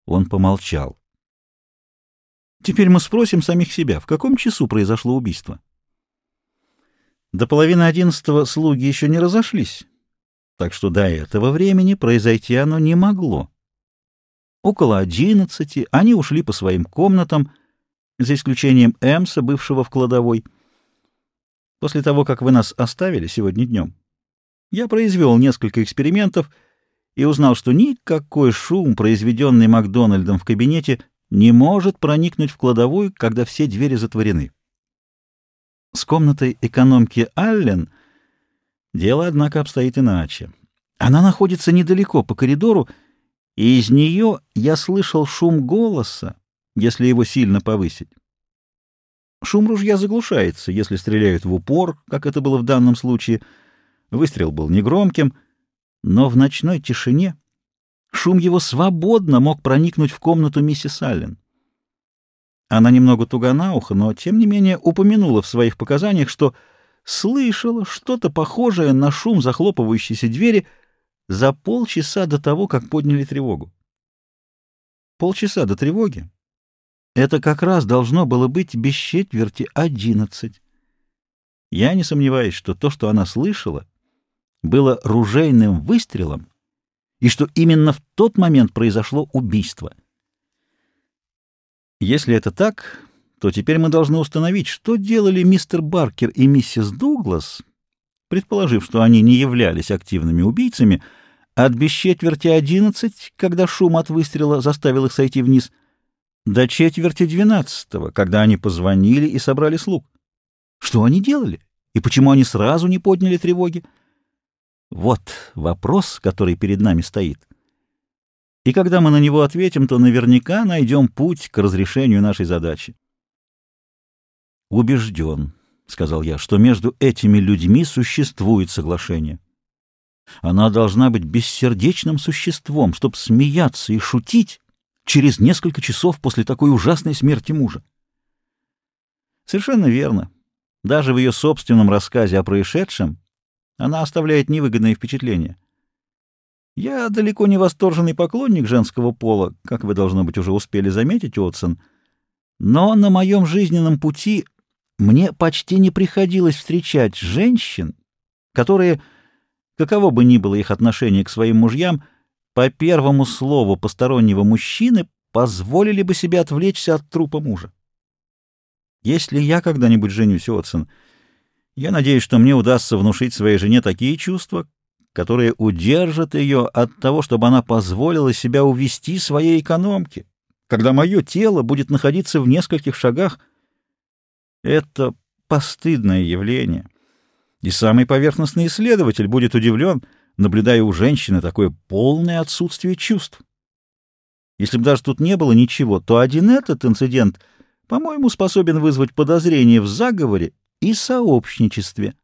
Он помолчал. Теперь мы спросим самих себя, в каком часу произошло убийство? До 10:30 слуги еще не разошлись, так что до этого времени произойти оно не могло. Около 11 они ушли по своим комнатам, за исключением Эмса, бывшего в кладовой. После того, как вы нас оставили сегодня днем, я произвел несколько экспериментов и узнал, что никакой шум, произведенный Макдональдом в кабинете, не может проникнуть в кладовую, когда все двери затворены. С комнатой экономки Аллен дело, однако, обстоит иначе. Она находится недалеко по коридору, и из нее я слышал шум голоса, если его сильно повысить. Шум ружья заглушается, если стреляют в упор, как это было в данном случае. Выстрел был негромким, но в ночной тишине шум его свободно мог проникнуть в комнату миссис Аллен. Она немного туга на ухо, но, тем не менее, упомянула в своих показаниях, что слышала что-то похожее на шум захлопывающейся двери за полчаса до того, как подняли тревогу. Полчаса до тревоги — это как раз должно было быть без четверти 11. Я не сомневаюсь, что то, что она слышала, было ружейным выстрелом, и что именно в тот момент произошло убийство. Если это так, то теперь мы должны установить, что делали мистер Баркер и миссис Дуглас, предположив, что они не являлись активными убийцами, от без четверти 11, когда шум от выстрела заставил их сойти вниз, до четверти 12, когда они позвонили и собрали слуг. Что они делали? И почему они сразу не подняли тревоги? Вот вопрос, который перед нами стоит. И когда мы на него ответим, то наверняка найдем путь к разрешению нашей задачи. «Убежден», — сказал я, — «что между этими людьми существует соглашение. Она должна быть бессердечным существом, чтобы смеяться и шутить через несколько часов после такой ужасной смерти мужа». Совершенно верно. Даже в ее собственном рассказе о происшедшем она оставляет невыгодное впечатление. Я далеко не восторженный поклонник женского пола, как вы, должно быть, уже успели заметить, Уотсон, но на моем жизненном пути мне почти не приходилось встречать женщин, которые, каково бы ни было их отношение к своим мужьям, по первому слову постороннего мужчины позволили бы себе отвлечься от трупа мужа. Если я когда-нибудь женюсь, Уотсон, я надеюсь, что мне удастся внушить своей жене такие чувства, которые удержат ее от того, чтобы она позволила себя увести своей экономке, когда мое тело будет находиться в нескольких шагах. Это постыдное явление, и самый поверхностный исследователь будет удивлен, наблюдая у женщины такое полное отсутствие чувств. Если бы даже тут не было ничего, то один этот инцидент, по-моему, способен вызвать подозрение в заговоре и сообщничестве.